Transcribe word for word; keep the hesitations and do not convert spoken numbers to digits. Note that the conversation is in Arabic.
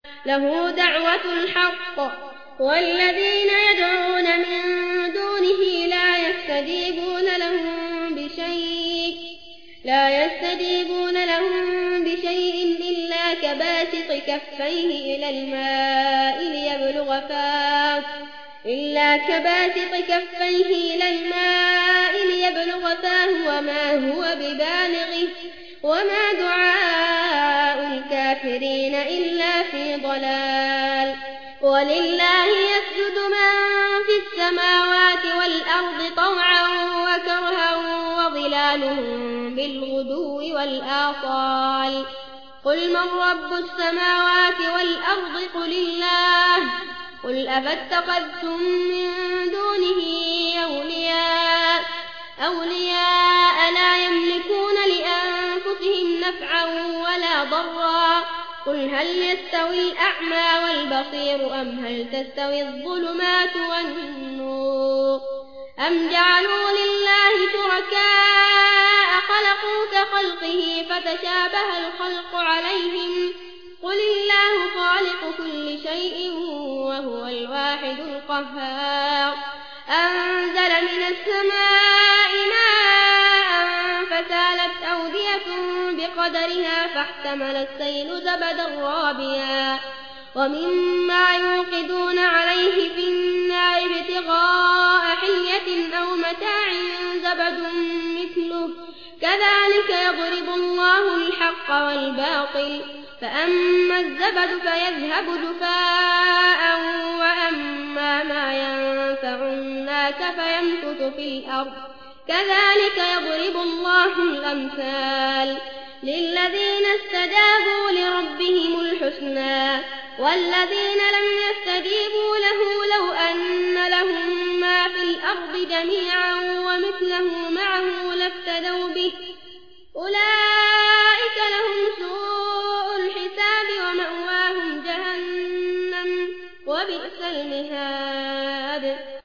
له دعوة الحق والذين يدعون من دونه لا يستجيبون لهم بشيء لا يستجيبون لهم بشيء إلا كباسط كفيه إلى الماء ليبلغ فاه إلا كباسط كفيه إلى الماء ليبلغ فاه وما هو ببالغه وما دعاء الكافرين إلا في ضلال ولله يسجد من في السماوات والأرض طوعا وكرها وظلالهم بالغدو والآصال قل من رب السماوات والأرض قل الله قل أفاتخذتم من دونه أولياء أولياء لا يملكون لأنفسهم نفعا ولا ضرا قل هل يستوي الأعمى والبصير أم هل تستوي الظلمات والنور أم جعلوا لله شركاء خلقوا كخلقه فتشابه الخلق عليهم قل الله خالق كل شيء وهو الواحد القهار أنزل من السماء ماء فسالت أودية بقدرها فاحتمل السيل زبدا رابيا ومما يوقدون عليه في النار ابتغاء حلية أو متاع زبد مثله كذلك يضرب الله الحق والباطل فأما الزبد فيذهب جفاء وأما ما ينفع الناس فيمكث في الأرض كذلك يضرب الله الأمثال للذين استجابوا لربهم الحسنى والذين لم يستجيبوا له لو أن لهم ما في الأرض جميعا ومثله معه لافتدوا به أولئك لهم سوء الحساب ومأواهم جهنم وبئس المهاد.